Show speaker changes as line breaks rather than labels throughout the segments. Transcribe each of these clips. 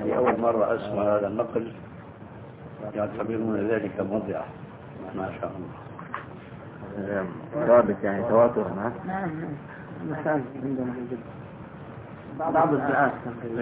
لأول مرة أسمع هذا النقل يعتبرون ذلك موضعة. ما شاء الله.
رابط يعني تواتر.
نعم المساجد عندنا في بعض الدعاة.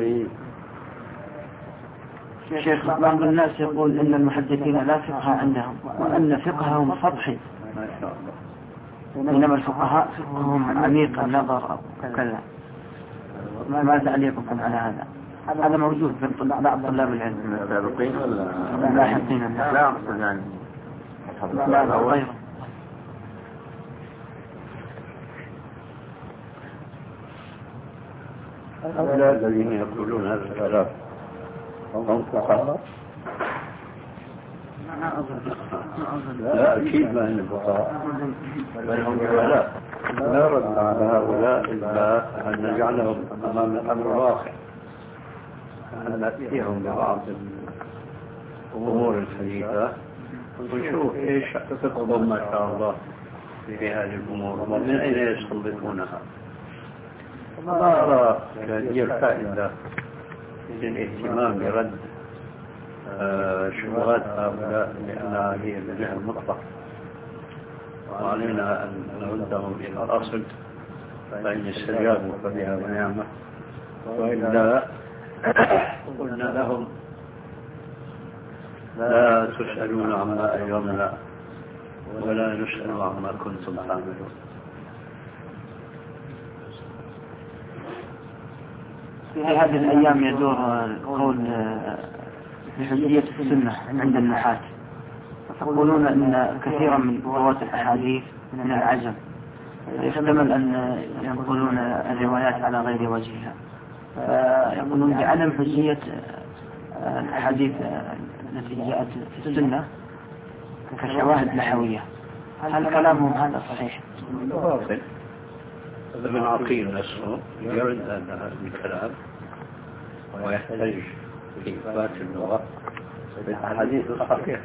شيخ بعض الناس يقول إن المحدثين لا فقه عندهم وأن فقههم سطحي.
ما شاء الله.
بينما الفقهاء فقههم عميق النظر أو كذا. ما تعليقكم على هذا؟ هذا موجود في بعض طلاب العلم.
السابقين ولا
اللاحقين؟
لا أقصد يعني
لا غيره.
هؤلاء الذين يقولون هذا الكلام هم فقهاء؟ لا أكيد ما هم فقهاء، بل هم جهلاء. لا رد على هؤلاء إلا أن نجعلهم أمام الأمر الواقع، أن نأتيهم ببعض الأمور الحديثة ونشوف إيش فقههم ما شاء الله في هذه الأمور ومن أين يستنبطونها. ما أرى هذه الفائدة للاهتمام برد شبهات هؤلاء لأنها هي الجهة المطلق، وعلينا أن نردهم إلى الأصل، فإن استجابوا فبها ونعمة، وإلا قلنا لهم لا تسألون عما أجرمنا ولا نسأل عما كنتم تعملون.
في هذه الأيام يدور القول بحجية السنة عند النحاة، يقولون أن كثيرا من رواة الأحاديث من العجم، يحتمل أن ينقلون الروايات على غير وجهها، فيقولون بعدم حجية الأحاديث التي جاءت في السنة كشواهد نحوية. هل كلامهم هذا صحيح؟
باطل. هذا من عقيل نفسه يرد هذا الكلام ويحتاج في إثبات اللغة بالأحاديث الصحيحة.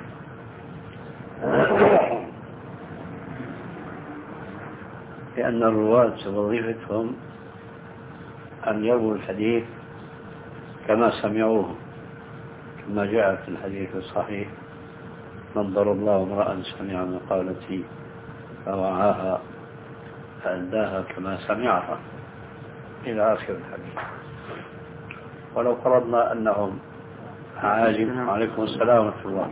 لأن الرواة وظيفتهم أن يرووا الحديث كما سمعوه، كما جاء في الحديث الصحيح: نظر الله امرأ سمع مقالتي فوعاها فأداها كما سمعها، إلى آخر الحديث. ولو فرضنا أنهم عاجم، عليكم السلام ورحمة الله،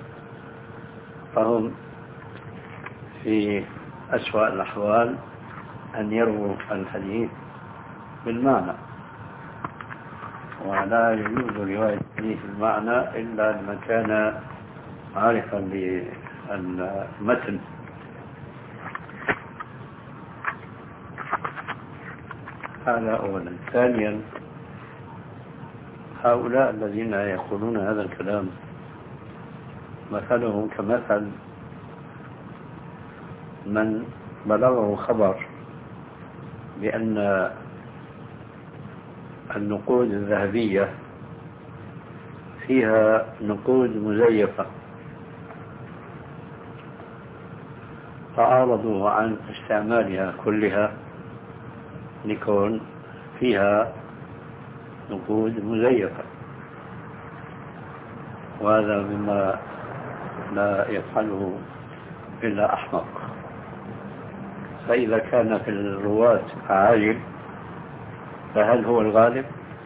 فهم في أسوأ الأحوال أن يرووا الحديث بالمعنى، ولا يجوز رواية الحديث بالمعنى إلا لمن كان عارفا بالمتن. هذا أولا. ثانيا، هؤلاء الذين يقولون هذا الكلام مثلهم كمثل من بلغه خبر بأن النقود الذهبية فيها نقود مزيفة، فأعرضوا عن استعمالها كلها لكون فيها نقود مزيفة، وهذا مما لا يفعله إلا أحمق. فإذا كان في الرواة عاجل فهل هو الغالب؟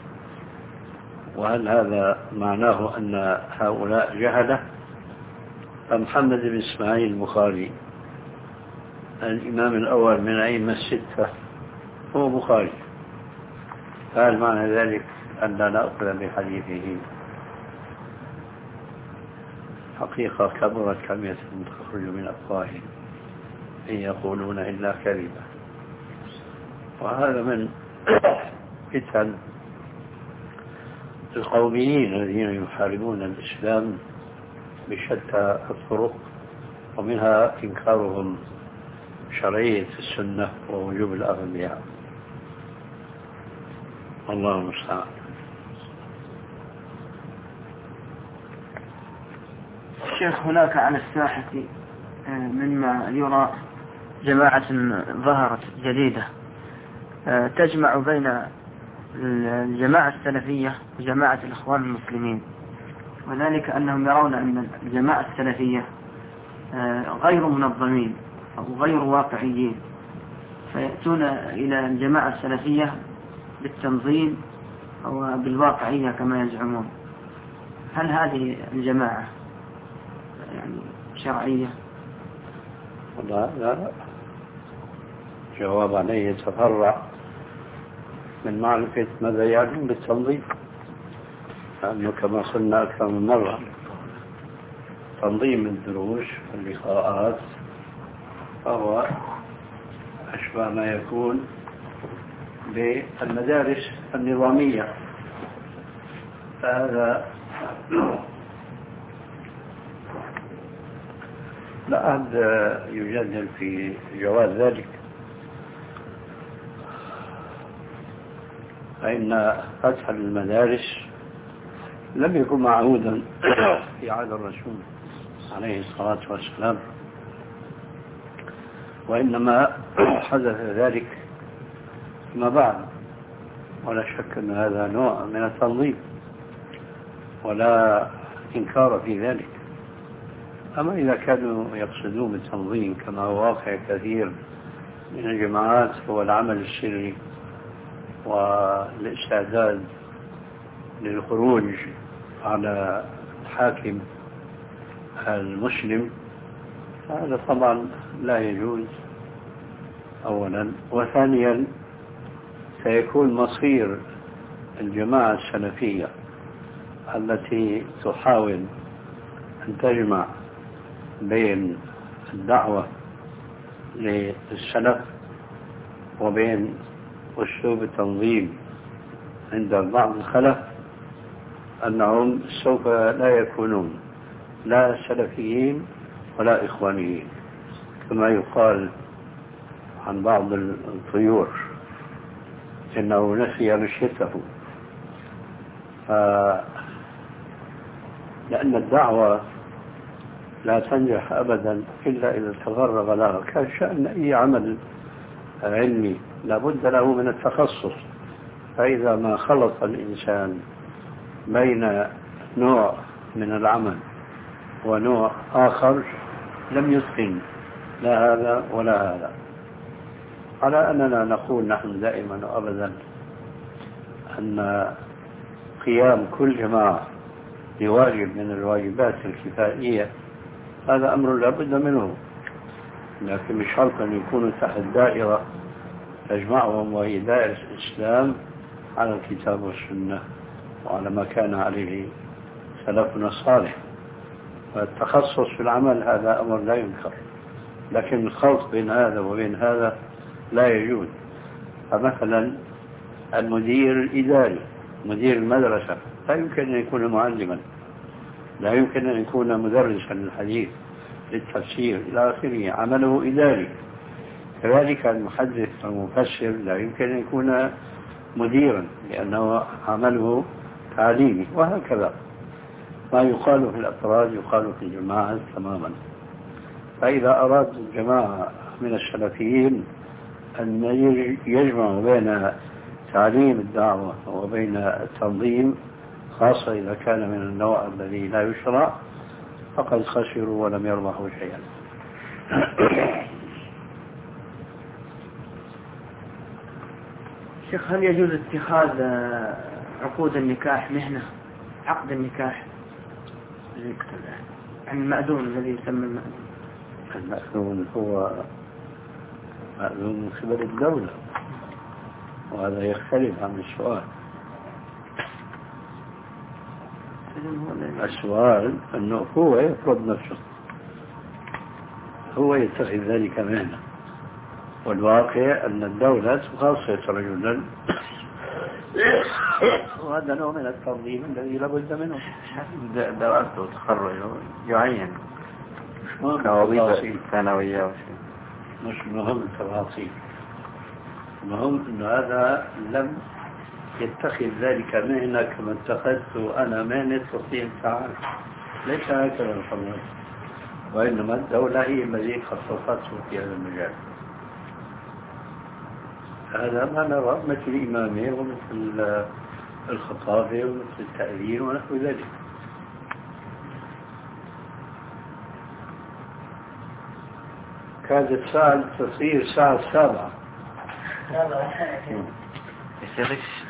وهل هذا معناه أن هؤلاء جهلة؟ فمحمد بن إسماعيل البخاري الإمام الأول من أئمة الستة هو بخاري، فهل معنى ذلك أن لا نأخذ بحديثه؟ حقيقة كبرت كلمة تخرج من أفواههم إن يقولون إلا كذبا. وهذا من فتن القوميين الذين يحاربون الإسلام بشتى الطرق، ومنها إنكارهم شرعية السنة ووجوب الأخذ بها. الله المستعان.
شيخ، هناك على الساحة مما يرى جماعة ظهرت جديدة تجمع بين الجماعة السلفية وجماعة الإخوان المسلمين، وذلك أنهم يرون أن الجماعة السلفية غير منظمين أو غير واقعيين، فيأتون إلى الجماعة السلفية بالتنظيم أو بالواقعية كما يزعمون. هل هذه الجماعة يعني شرعية؟
لا. جواب عليه يتفرع من معرفة ماذا يعني بالتنظيم، لأنه كما قلنا أكثر من مرة تنظيم الدروس واللقاءات فهو أشبه ما يكون بالمدارس النظامية، فهذا لا أحد يجادل في جواز ذلك، فإن فتح المدارس لم يكن معهودا في عهد الرسول عليه الصلاة والسلام، وإنما حدث ذلك فيما بعد، ولا شك أن هذا نوع من التنظيم ولا إنكار في ذلك. أما إذا كانوا يقصدون بالتنظيم كما هو واقع كثير من الجماعات هو العمل السري والاستعداد للخروج على الحاكم المسلم، هذا طبعا لا يجوز أولا، وثانيا سيكون مصير الجماعة السلفية التي تحاول أن تجمع بين الدعوة للسلف وبين أسلوب التنظيم عند بعض الخلف، أنهم سوف لا يكونون لا سلفيين ولا إخوانيين كما يقال عن بعض الطيور إنه نسي رشته. لأن الدعوة لا تنجح أبدا إلا إذا تفرغ لها، كشأن أي عمل علمي لابد له من التخصص، فإذا ما خلط الإنسان بين نوع من العمل ونوع آخر لم يتقن لا هذا ولا هذا. على أننا نقول نحن دائما وأبدا أن قيام كل جماعة بواجب من الواجبات الكفائية هذا أمر لا بد منه، لكن مش شرط أن يكونوا تحت دائرة تجمعهم وهي دائرة الإسلام على الكتاب والسنة وعلى ما كان عليه سلفنا الصالح. فالتخصص في العمل هذا أمر لا ينكر، لكن الخلط بين هذا وبين هذا لا يجوز. فمثلا المدير الإداري مدير المدرسة لا يمكن أن يكون معلما، لا يمكن أن يكون مدرسا للحديث للتفسير إلى آخره، عمله إداري. كذلك المحدث والمفسر لا يمكن أن يكون مديرا لأنه عمله تعليمي، وهكذا ما يقال في الأفراد يقال في الجماعة تماما. فإذا أراد الجماعة من السلفيين أن يجمعوا بين تعليم الدعوة وبين التنظيم، خاصة إذا كان من النوع الذي لا يشرع، فقد خسروا ولم يربحوا شيئا.
شيخ، هل يجوز اتخاذ عقود النكاح مهنة، عقد النكاح عن المأذون الذي يسمى المأذون؟
المأذون هو مأذون من قبل الدولة، وهذا يختلف عن السؤال. السؤال أنه هو يفرض نفسه، هو يتخذ ذلك مهنة، والواقع أن الدولة تخصص رجلا وهذا نوع من التنظيم الذي لابد منه.
دراسته وتخرجه يعين
كوظيفة
ثانوية
مش مهم التفاصيل، المهم أن هذا لم يتخذ ذلك مهنة كما اتخذت أنا مهنة تصميم تعال، ليس هكذا القانون، وإنما الدولة هي التي خصصته في هذا المجال. هذا ما نرى مثل الإمامة ومثل الخطابة ومثل التأذين ونحو ذلك. كانت الساعة تصير الساعة 7.
الشيخ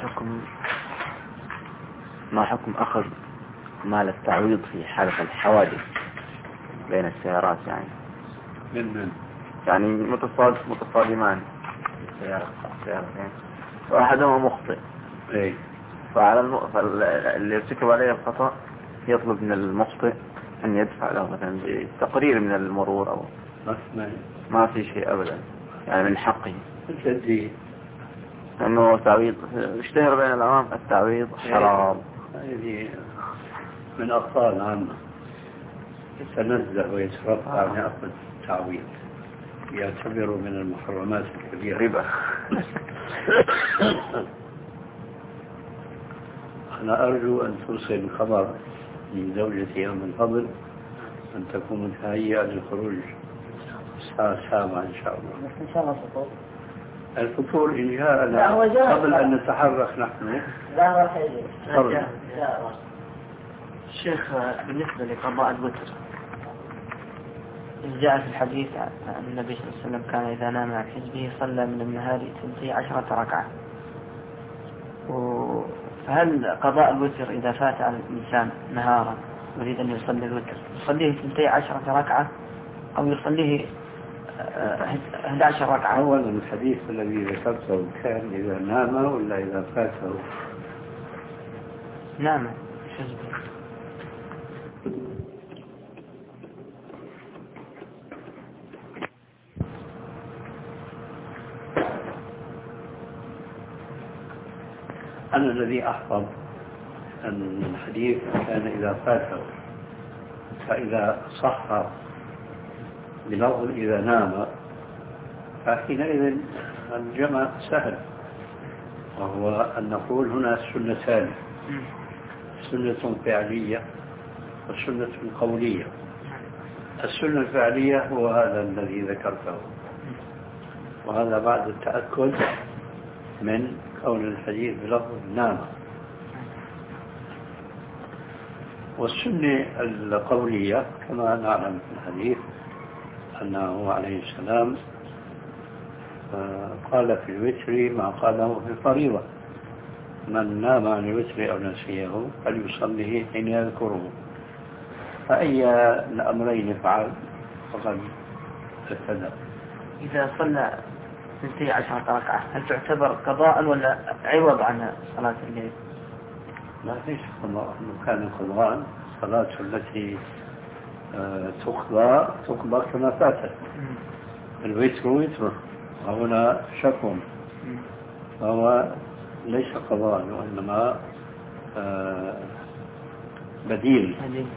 ما حكم أخذ مال التعويض في حالة الحوادث بين السيارات يعني؟
من
يعني متصادمان سيارتين وأحدهما مخطئ.
ايه.
فاللي يرتكب عليه الخطأ يطلب من المخطئ أن يدفع له مثلا تقرير من المرور أو ما في شيء أبدا يعني من حقه.
التدين
لأنه تعويض اشتهر بين العوام التعويض حرام.
هذه من أخطاء العامة يتنزه ويترفع عن أخذ التعويض، يعتبر من المحرمات الكبيرة
ربا.
أنا أرجو أن توصل خبر من زوجتي من فضل أن تكون متهيئة للخروج الساعة 7 إن شاء الله.
إن شاء الله فطور.
الفطور إن جاءنا قبل أن نتحرك نحن.
لا راح يجي.
الشيخ بالنسبة لقضاء الوتر جاء في الحديث أن النبي صلى الله عليه وسلم كان إذا نام عن حزبه صلى من النهار 12 ركعة. فهل قضاء الوتر إذا فات على الإنسان نهارا يريد أن يصلي الوتر يصليه 12 ركعة أو يصليه 11 ركعة؟
أولا الحديث الذي ذكرته كان إذا نام ولا إذا فاته؟
نعم.
أنا الذي أحفظ أن الحديث كان إذا فاته، فإذا صح بلفظ إذا نام فحينئذ الجمع سهل، وهو أن نقول هنا سنتان، سنة فعلية وسنة قولية. السنة الفعلية هو هذا الذي ذكرته، وهذا بعد التأكد من كون الحديث بلفظ نام. والسنة القولية كما نعلم في الحديث أنه عليه السلام قال في الوتر ما قاله في الفريضة: من نام عن الوتر أو نسيه فليصليه حين يذكره. فأي الأمرين فعل فقد ابتدأ.
إذا صلى 12 ركعة هل تعتبر قضاء ولا عوض عن صلاة الليل؟
لا ليس قضاء، كان قضاء الصلاة التي تقضى كما فاتت. الوتر وتر وهنا شك، فهو ليس قضاء وإنما بديل.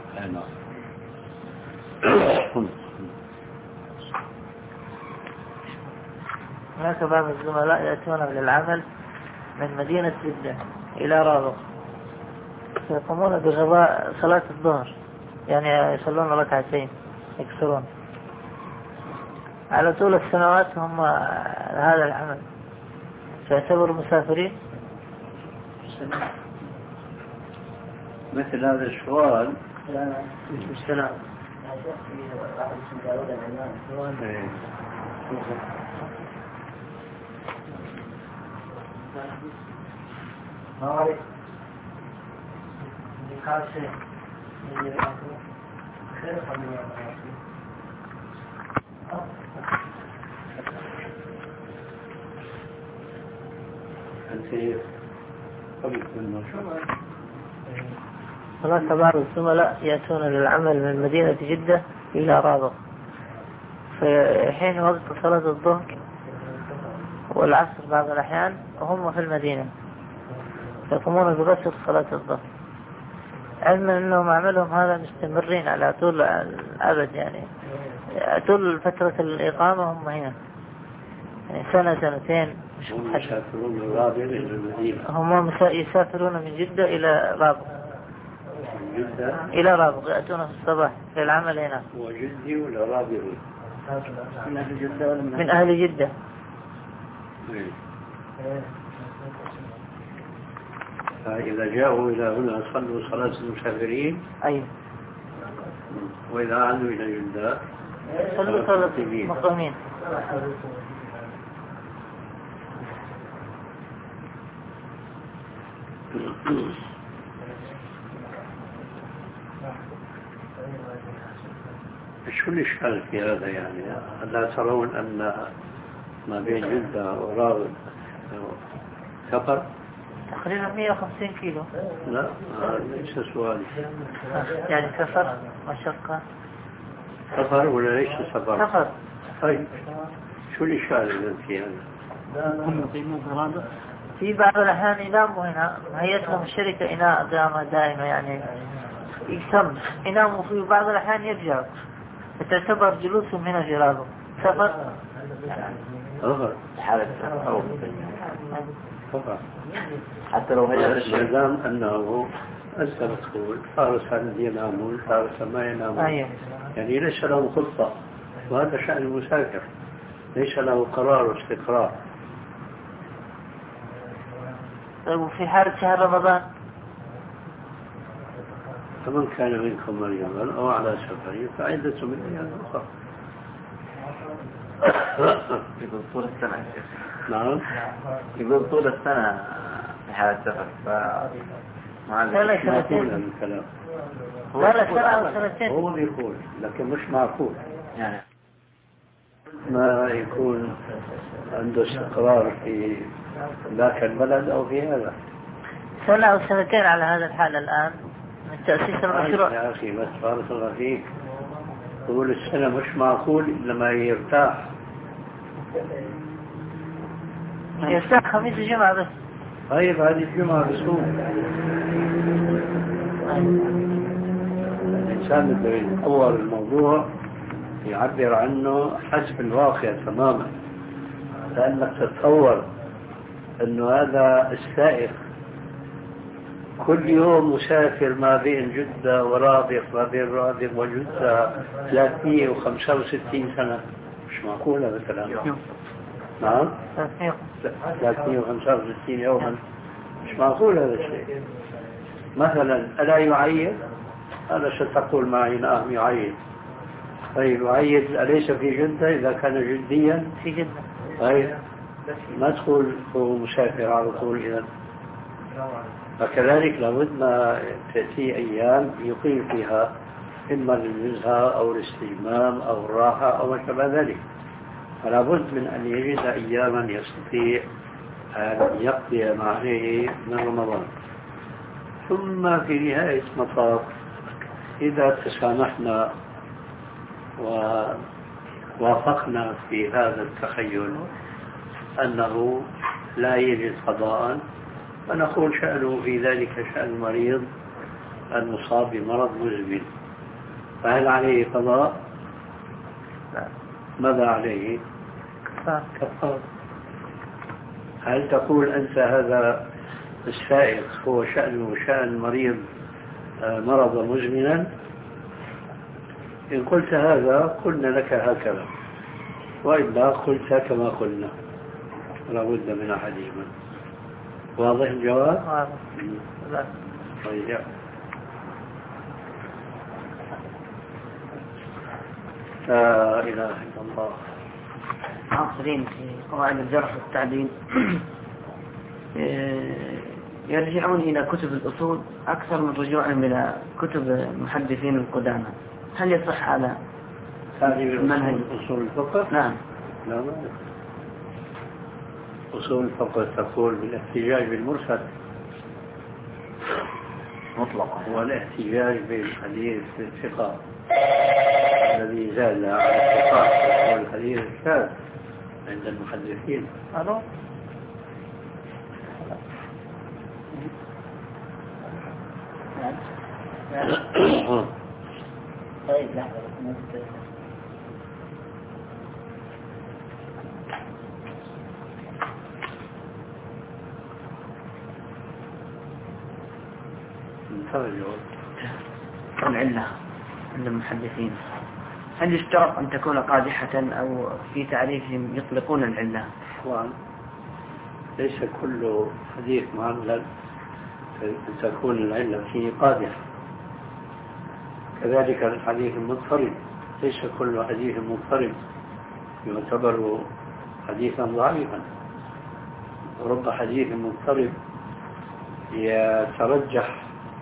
هناك بعض الزملاء يأتون للعمل من مدينة جدة إلى رابغ، فيقومون بغضاء صلاة الظهر، يعني يصلون ركعتين يكسرون على طول السنوات هم هذا العمل، فيعتبروا مسافرين.
مثل هذا السؤال
السلام هناك بعض الزملاء يأتون للعمل من مدينة جدة إلى رابغ، في حين وقت صلاة الظهر والعصر بعض الأحيان وهم في المدينة، يقومون بغسل صلاة الظهر، علما أنهم عملهم هذا مستمرين على طول الأبد، يعني طول فترة الإقامة هم هنا، يعني سنة سنتين. هم يسافرون من جدة إلى رابغ، إلى رابغ يأتون في الصباح في العمل هنا.
وجدي ولا رابغ؟
من أهل جدة.
فإذا جاءوا إلى هنا صلوا صلاة المسافرين.
أيوة.
وإذا عادوا إلى جدة
صلوا صلاة المقيمين.
شو الإشكال في هذا يعني؟ ألا ترون أن ما بين جدة وراغب سفر؟
تقريبا 150 كيلو.
لا ليس سؤالي.
يعني سفر مشقة.
سفر ولا ليس سفر؟
سفر.
طيب شو الإشكال الذي في هذا؟
هم يقيمون فرادة؟
في بعض الأحيان يناموا هنا، هيئتهم الشركة إناء دائما يعني يتم يناموا فيه، بعض الأحيان يرجعوا، فتعتبر جلوسهم هنا جلالهم سفر.
حالة
سفر
حتى لو هي
ما دام أنه أنت مدخول فارس الذي ينامون فارس ما ينامون. يعني ليس له خطة، وهذا شأن المسافر، ليس له قرار واستقرار.
طيب وفي حالة شهر رمضان؟
فمن كان منكم مريضا أو على سفر فعدة من أيام أخرى.
يقول طول السنة.
نعم
يقول طول السنة في حالة سفر.
لا
سنتين الكلام.
لا سنة أو سنتين.
هو بيقول لكن مش معقول
يعني
ما يكون عنده استقرار في ذاك البلد أو في هذا.
سنة أو سنتين على هذا الحال الآن من تأسيس المشروع.
يا أخي بس بارك الله فيك، طول السنة مش معقول إلا ما يرتاح.
يرتاح خميس الجمعة بس.
طيب هذه الجمعة بسوم الإنسان بده يتطور الموضوع يعبر عنه حسب الواقع تماما، لأنك تتصور أنه هذا السائق كل يوم مسافر ما بين جدة ورابغ، ما بين رابغ وجدة 365 سنة. مش معقول هذا الكلام. نعم 365 يوما، مش معقول هذا الشيء. مثلا ألا يعيد؟ هذا ستقول معي نعم يعيد. طيب يعيد أليس في جدة؟ إذا كان جديا
في جدة.
طيب ما تقول هو مسافر على طول إذا. فكذلك لابد ما تأتي أيام يقيم فيها إما للنزهة أو الاستجمام أو الراحة أو ما شابه ذلك. فلا بد من أن يجد أياما يستطيع أن يقضي ما عليه من رمضان. ثم في نهاية المطاف إذا تسامحنا ووافقنا في هذا التخيل أنه لا يجد قضاء، فنقول شأنه في ذلك شأن المريض المصاب بمرض مزمن. فهل عليه قضاء؟ لا. ماذا عليه؟ كفارة. هل تقول أنت هذا السائق هو شأنه شأن مريض مرض مزمنا؟ إن قلت هذا قلنا لك هكذا، وإلا قلت كما قلنا، لا بد من أحدهما. واضح الجواب؟
واضح.
طيب لا إله إلا الله.
عاصرين في قواعد الجرح والتعديل يرجعون إلى كتب الأصول أكثر من رجوعهم إلى كتب المحدثين القدامى. هل يصح على
هذه أصول الفقه؟
نعم.
لا ما أصول الفقه تقول بالاحتجاج بالمرسل
مطلقا،
والاحتجاج بالحديث الثقة الذي زال على الثقة، هو الحديث الشاذ عند المحدثين.
طيب لحظة
العلة عند المحدثين هل يشترط أن تكون قادحة أو في تعريفهم يطلقون العلة؟
ليس كل حديث معلل تكون العلة فيه قادحة. كذلك الحديث المضطرب ليس كل حديث مضطرب يعتبر حديثا ضعيفا. رب حديث مضطرب يترجح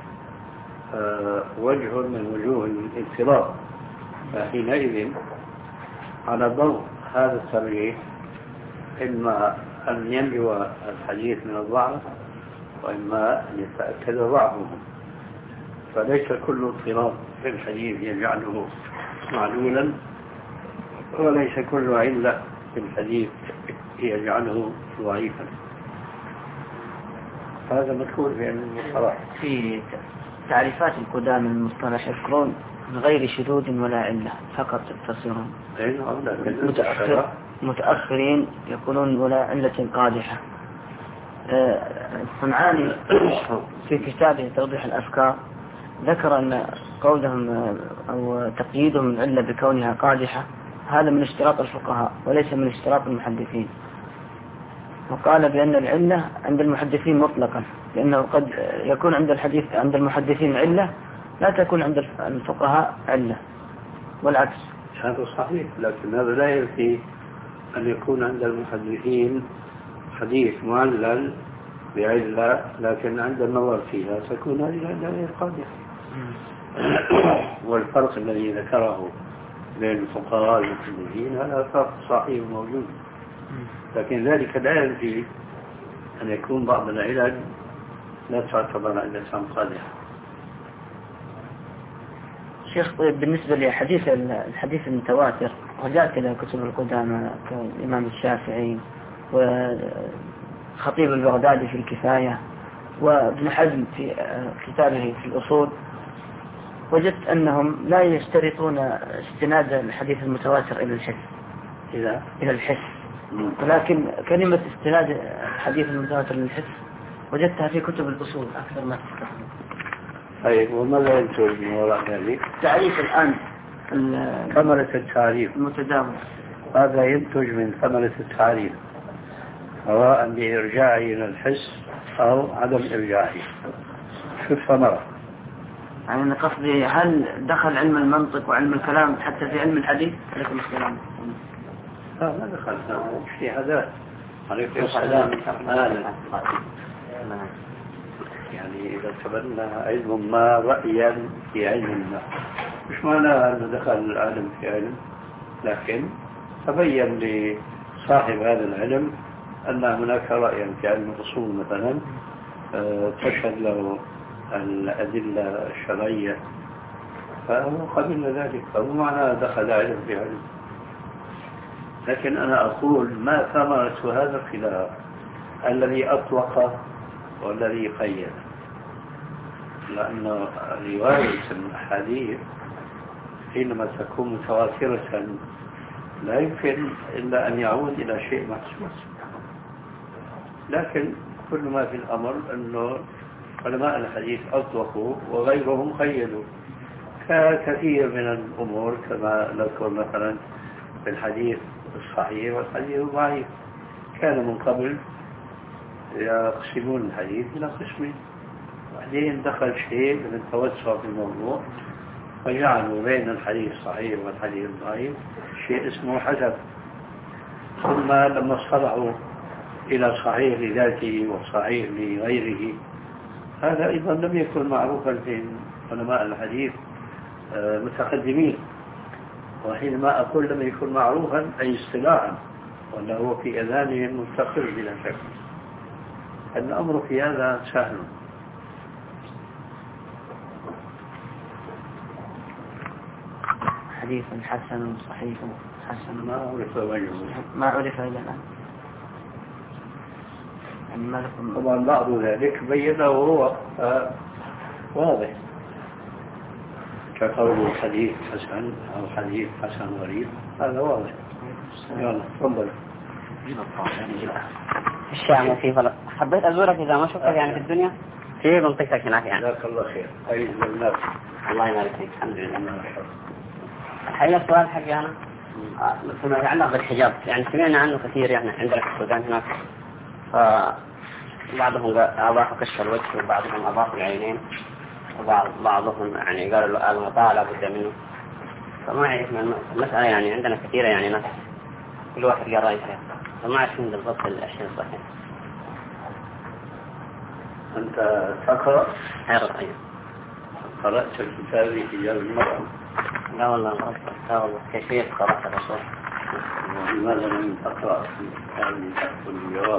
وجه من وجوه الاضطراب، فحينئذ على ضوء هذا الترجيح إما أن ينجو الحديث من الضعف وإما أن يتأكد ضعفه. فليس كل اضطراب في الحديث يجعله معلولا، وليس كل علة في الحديث يجعله ضعيفا. هذا مذكور في علم المصطلح.
في تعريفات القدامى من المصطلح يذكرون من غير شذوذ ولا علة فقط يقتصرون. متأخرين يقولون ولا علة قادحة. الصنعاني في كتابه توضيح الأفكار ذكر أن قولهم أو تقييدهم العلة بكونها قادحة هذا من اشتراط الفقهاء وليس من اشتراط المحدثين، وقال بأن العلة عند المحدثين مطلقا، لأنه قد يكون عند المحدثين علة لا تكون عند الفقهاء علة والعكس.
هذا صحيح، لكن هذا لا ينفي أن يكون عند المحدثين حديث معلل بعلة، لكن عند النظر فيها تكون هذه العلة غير قادحة. والفرق الذي ذكره بين الفقهاء والمحدثين هذا فرق صحيح موجود، لكن ذلك لا ينفي أن يكون بعض العلل لا تعتبر علة قادحة.
شيخ، طيب بالنسبة الحديث المتواتر رجعت إلى كتب القدامى كالإمام الشافعي وخطيب البغدادي في الكفاية وابن حزم في كتابه في الأصول، وجدت أنهم لا يشترطون استناد الحديث المتواتر إلى الحس إلى الحس، ولكن كلمة استناد الحديث المتواتر للحس وجدتها في كتب الأصول أكثر ما تستخدم.
طيب، وماذا ينتج من وراء ذلك؟
تعريف الآن
ثمرة التعريف
المتداول،
هذا ينتج من ثمرة التعريف سواء بإرجاعه إلى الحس أو عدم إرجاعه. شو الثمرة؟
يعني أنا قصدي هل دخل علم المنطق وعلم الكلام حتى في علم الحديث؟ عليكم السلام.
لا، ما دخل، اجتهادات. عليكم السلام. يعني إذا اعتبرنا علم ما رأيا في علم ما، مش معنى أنه دخل العلم في علم، لكن تبين لصاحب هذا العلم أن هناك رأيا في علم الأصول مثلا تشهد له الأدلة الشرعية، فهو قبل ذلك، فهو معنى دخل علم في علم. لكن أنا أقول ما ثمرة هذا الخلاف الذي أطلق والذي قيد، لأن رواية الأحاديث حينما تكون متواترة لا يمكن إلا أن يعود إلى شيء محسوس، لكن كل ما في الأمر أنه علماء الحديث أطلقوا وغيرهم قيدوا كثير من الأمور، كما نذكر مثلا في الحديث الصحيح والحديث الضعيف. كان من قبل يقسمون الحديث إلى قسمين، بعدين دخل شيء من التوسع في الموضوع فجعلوا بين الحديث الصحيح والحديث الضعيف شيء اسمه حسن. ثم لما اصطلحوا إلى صحيح لذاته وصحيح لغيره، هذا أيضا لم يكن معروفا في علماء الحديث متقدمين. وحينما أقول لم يكن معروفا أي اصطلاحا، وأنه هو في أذانهم مستقر بلا شك. الأمر في هذا سهل.
حديث حسن صحيح حسن
ما عرف وجهه،
ما عرف إلى الآن. يعني
طبعا بعض ذلك بينه هو واضح، كقول حديث حسن أو حديث حسن غريب، هذا واضح. يلا تفضل.
الشام وفي فلق. حبيت أزورك إذا ما شفتك يعني في الدنيا في منطقتك هناك يعني.
جزاك الله خير. أي الناس.
الله يبارك فيك. الحمد لله. الحقيقة السؤال حقي أنا فيما يتعلق بالحجاب، يعني سمعنا عنه كثير يعني عندنا في السودان هناك فبعضهم أضافوا كشف الوجه وبعضهم أضافوا العينين وبعضهم يعني قالوا الغطاء لا بد منه. فما أعرف المسألة يعني عندنا كثيرة يعني ناس كل واحد قال رأيه فيها، فما أعرف من بالضبط الأشياء الصحيحة.
أنت تقرأ؟
أيوة.
قرأت الكتاب في حجاب المرأة؟
لا والله كيفية قراءة الرسول.
لماذا لم تقرأ في الكتاب تأخذ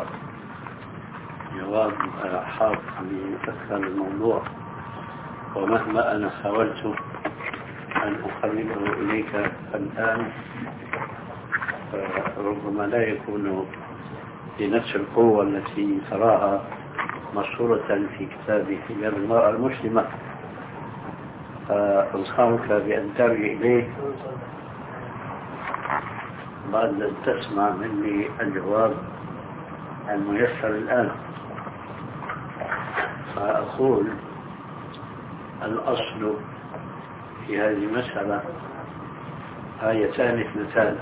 جواب حاط بمثل الموضوع؟ ومهما أنا حاولت أن أخرجه إليك الآن ربما لا يكون بنفس القوة التي تراها مشهورة في كتاب حجاب المرأة المسلمة. فأنصحك بأن ترجع إليه بعد أن تسمع مني الجواب الميسر الآن. فأقول الأصل في هذه المسألة آيتان اثنتان،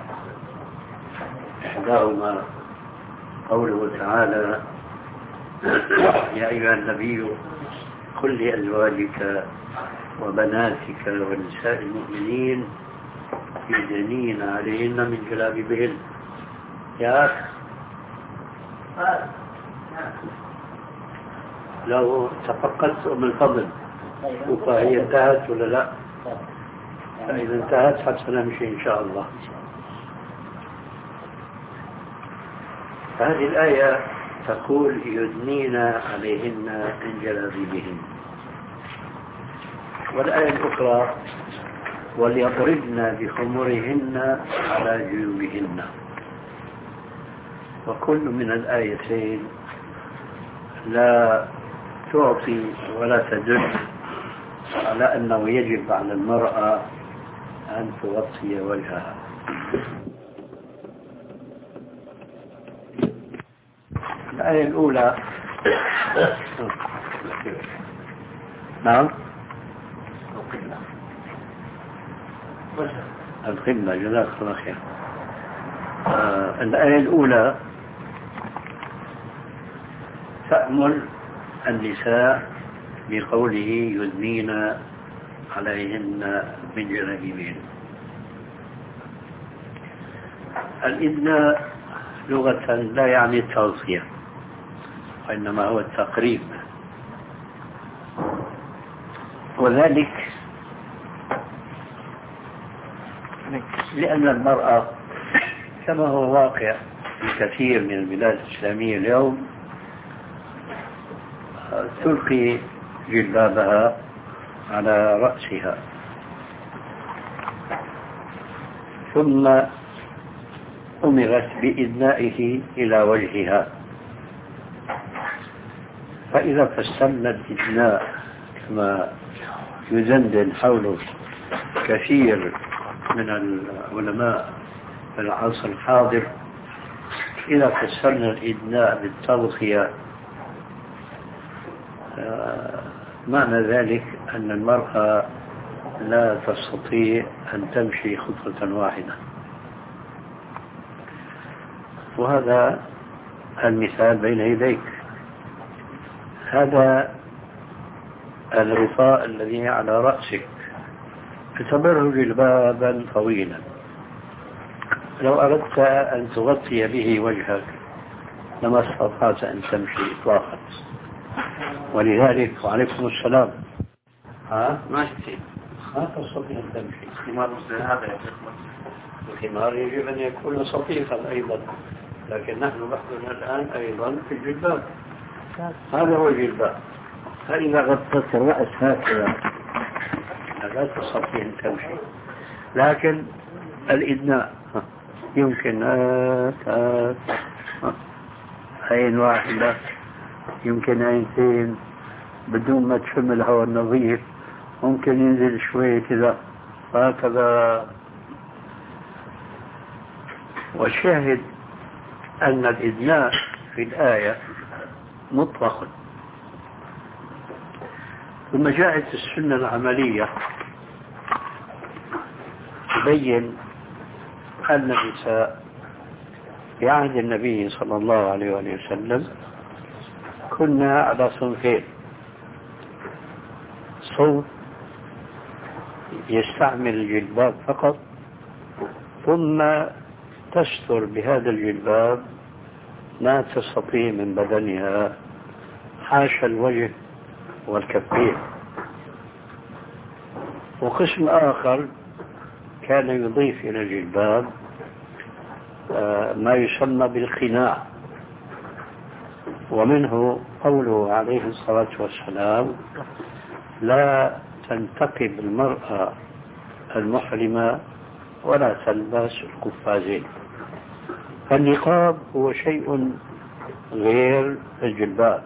إحداهما قوله تعالى: يا أيها النبي قل لأزواجك وبناتك ونساء المؤمنين يدنين عليهن من جلابيبهن. يا أخي لو تفقدت من فضل وهي انتهت ولا لا؟ فإذا انتهت حتى نمشي إن شاء الله. هذه الآية تقول يدنين عليهن من جلابيبهن، والآية الأخرى وليضربن بخمرهن على جيوبهن. وكل من الآيتين لا تعطي ولا تدل على أنه يجب على المرأة أن تغطي وجهها. الآية الأولى نعم القبلة، جزاك الله خير. الآية الأولى تأمل النساء بقوله يدنين عليهن من جلابيبهن. الإدناء لغة لا يعني التغطية، وإنما هو التقريب، وذلك لأن المرأة كما هو واقع في كثير من البلاد الإسلامية اليوم تلقي جلبابها على رأسها ثم أمرت بإدنائه إلى وجهها. فإذا فسرنا الإدناء كما يدندن حوله كثير من العلماء في العصر الحاضر، إذا فسرنا الإدناء بالتضحية معنى ذلك أن المرأة لا تستطيع أن تمشي خطوة واحدة. وهذا المثال بين يديك، هذا الغطاء الذي على رأسك اعتبره جلبابا طويلا، لو أردت أن تغطي به وجهك لما استطعت أن تمشي إطلاقا. ولذلك وعليكم السلام
ما شفت
ما تستطيع أن تمشي. الخمار يجب أن يكون صفيقا أيضا، لكن نحن بحثنا الآن أيضا في الجلباب، هذا هو الجلباب. فإذا غطت الرأس هكذا لا تستطيع أن تمشي. لكن الإدناء يمكن عين واحدة، يمكن عينتين بدون ما تشم الهواء النظيف، ممكن ينزل شوي كذا هكذا. والشاهد أن الإدناء في الآية مطلق. ثم جاءت السنة العملية تبين أن النساء في عهد النبي صلى الله عليه وسلم كنا على صنفين: صنف يستعمل الجلباب فقط ثم تستر بهذا الجلباب ما تستطيع من بدنها حاشا الوجه والكفين، وقسم آخر كان يضيف إلى الجلباب ما يسمى بالقناع، ومنه قوله عليه الصلاة والسلام: لا تنتقب المرأة المحرمة ولا تلبس القفازين. فالنقاب هو شيء غير الجلباب،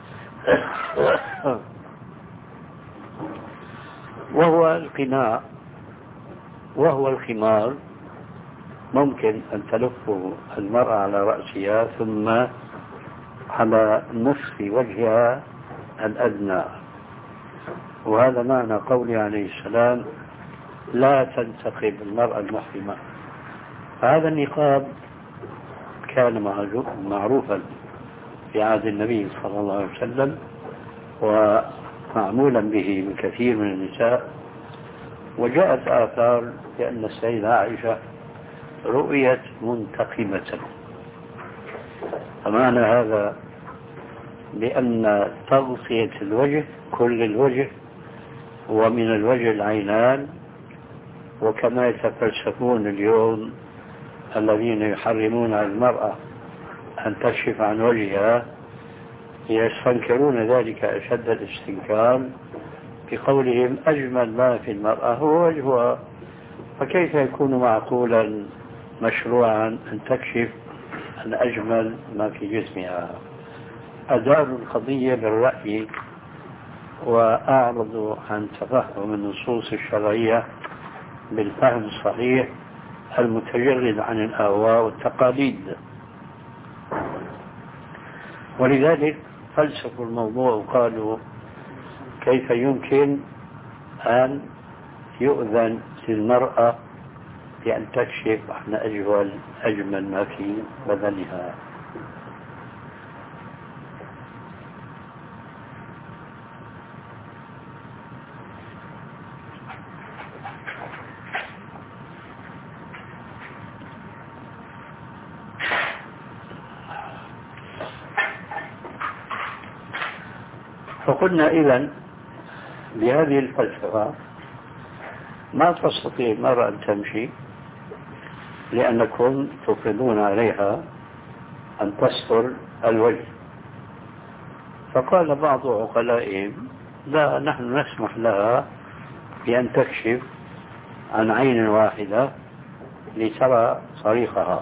وهو القناع وهو الخمار، ممكن أن تلفه المرأة على رأسها ثم على نصف وجهها الأدنى، وهذا معنى قوله عليه السلام: لا تنتقب المرأة المحرمة. فهذا النقاب كان معروفا في عهد النبي صلى الله عليه وسلم ومعمولا به من كثير من النساء، وجاءت آثار بأن السيدة عائشة رؤيت منتقبة. فمعنى هذا بأن تغطية الوجه كل الوجه ومن الوجه العينان، وكما يتفلسفون اليوم الذين يحرمون على المرأة أن تكشف عن وجهها يستنكرون ذلك أشد الاستنكار بقولهم أجمل ما في المرأة هو وجهها، فكيف يكون معقولا مشروعا أن تكشف عن أجمل ما في جسمها؟ أداروا القضية بالرأي وأعرضوا عن تفهم النصوص الشرعية بالفهم الصحيح المتجرد عن الأهواء والتقاليد، ولذلك فلسفوا الموضوع وقالوا: كيف يمكن أن يؤذن للمرأة بأن تكشف عن أجمل ما في بدنها؟ فقلنا إذن بهذه الفلسفة ما تستطيع المرأة أن تمشي لأنكم تفرضون عليها أن تستر الوجه. فقال بعض عقلائهم: لا، نحن نسمح لها بأن تكشف عن عين واحدة لترى طريقها.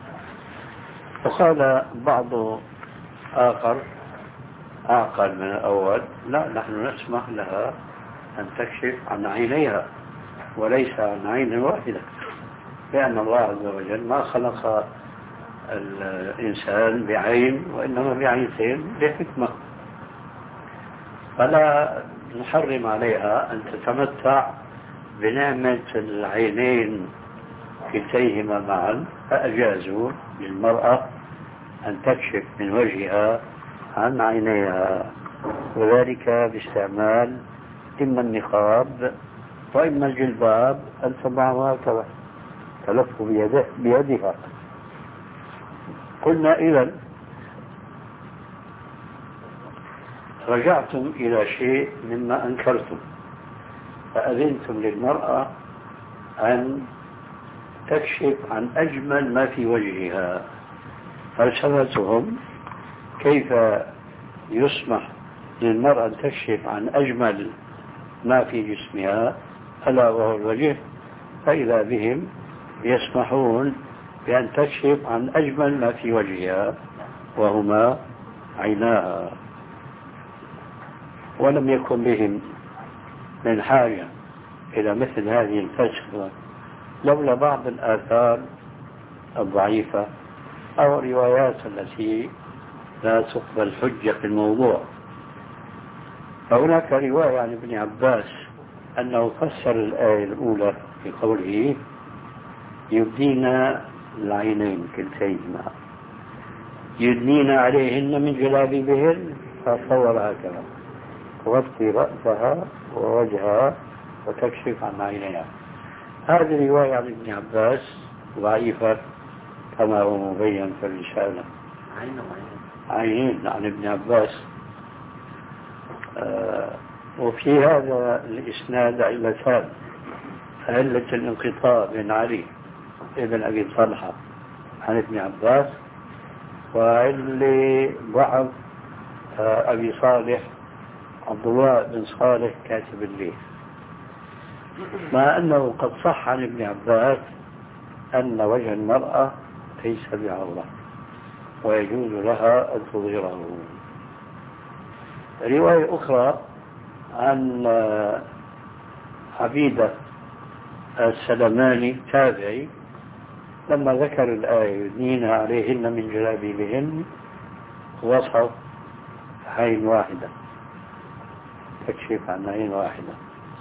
وقال بعض آخر أعقل من الأول: لا، نحن نسمح لها أن تكشف عن عينيها وليس عن عين واحدة، لأن الله عز وجل ما خلق الإنسان بعين وإنما بعينتين لحكمة، فلا نحرم عليها أن تتمتع بنعمة العينين كلتيهما معا، فأجازوا للمرأة أن تكشف من وجهها عن عينيها، وذلك باستعمال إما النقاب وإما الجلباب أن تضعها هكذا تلف بيدها. قلنا إذن رجعتم إلى شيء مما أنكرتم، فأذنتم للمرأة أن تكشف عن أجمل ما في وجهها. فلسفتهم: كيف يسمح للمرأة أن تكشف عن أجمل ما في جسمها ألا وهو الوجه؟ فإذا بهم يسمحون بأن تكشف عن أجمل ما في وجهها وهما عيناها، ولم يكن بهم من حاجة إلى مثل هذه الفلسفة لولا بعض الآثار الضعيفة أو الروايات التي لا تقبل حجة في الموضوع. فهناك رواية عن ابن عباس أنه فسر الآية الأولى في قوله: يبدين العينين كلتيهما، يدنين عليهن من جلابيبهن، فصور هكذا تغطي رأسها ووجهها وتكشف عن عينيها. هذه رواية عن ابن عباس ضعيفة كما هو مبين في الرسالة. عينين عن ابن عباس. وفي هذا الإسناد علتان: علة الانقطاع بين علي ابن أبي طلحة عن ابن عباس، وعلة ضعف أبي صالح عبد الله بن صالح كاتب الليل، مع أنه قد صح عن ابن عباس أن وجه المرأة ليس بعورة ويجوز لها أن تظهره. رواية أخرى عن عبيدة السلماني تابعي لما ذكر الآية يدنين عليهن من جلابيبهن وصف عين واحدة، تكشف عن عين واحدة.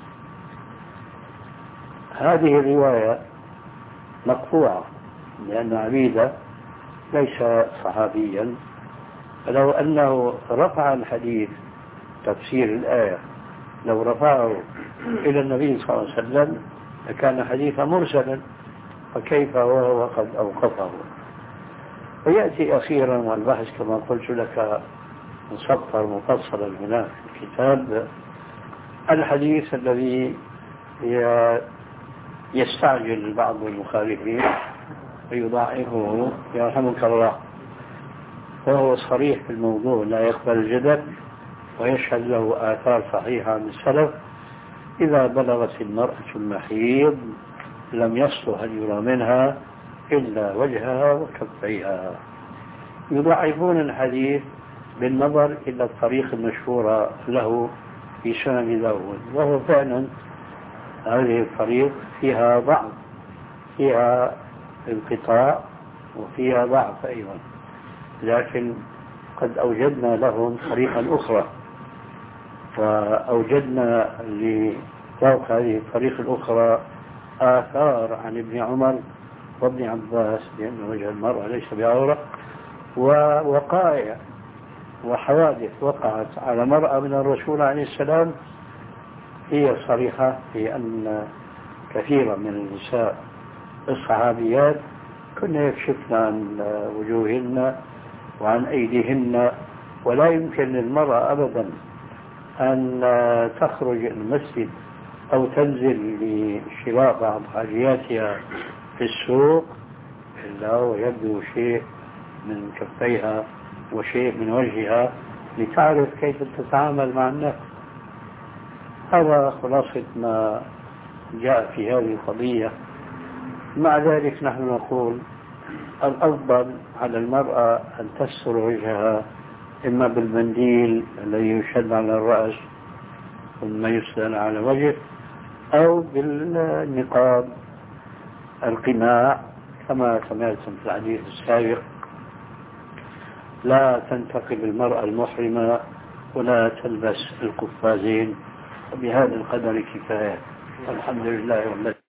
هذه الرواية مقطوعة لأن عبيدة ليس صحابيا، فلو أنه رفع الحديث تفسير الآية لو رفعه إلى النبي صلى الله عليه وسلم لكان حديثا مرسلا، فكيف وهو قد أوقفه؟ ويأتي أخيرا، والبحث كما قلت لك مسطر مفصلا هنا في الكتاب، الحديث الذي يستعجل بعض المخالفين ويضاعفه يرحمك الله، وهو صريح في الموضوع لا يقبل الجدل، ويشهد له آثار صحيحة من السلف: إذا بلغت المرأة المحيض لم يصلح أن يرى منها إلا وجهها وكفيها. يضعفون الحديث بالنظر إلى الطريق المشهورة له في سنن داود، وهو فعلا هذه الطريق فيها ضعف، فيها انقطاع وفيها ضعف أيضا، لكن قد أوجدنا لهم طريقا أخرى، وأوجدنا لفوق هذه الطريق الأخرى آثار عن ابن عمر وابن عباس بأن وجه المرأة ليس بعورة، ووقائع وحوادث وقعت على مرأة من الرسول عليه السلام هي صريحة في أن كثيرا من النساء الصحابيات كن يكشفن عن وجوههن وعن أيديهن، ولا يمكن للمرأة أبدا أن تخرج المسجد أو تنزل لشراء بعض حاجياتها في السوق إلا ويبدو شيء من كفيها وشيء من وجهها لتعرف كيف تتعامل مع الناس. هذا خلاصة ما جاء في هذه القضية. مع ذلك نحن نقول الأفضل على المرأة أن تستر وجهها إما بالمنديل الذي يشد على الرأس ثم يسدل على وجه، أو بالنقاب القناع كما سمعتم في الحديث السابق: لا تنتقب المرأة المحرمة ولا تلبس القفازين. وبهذا القدر كفاية. الحمد لله والله.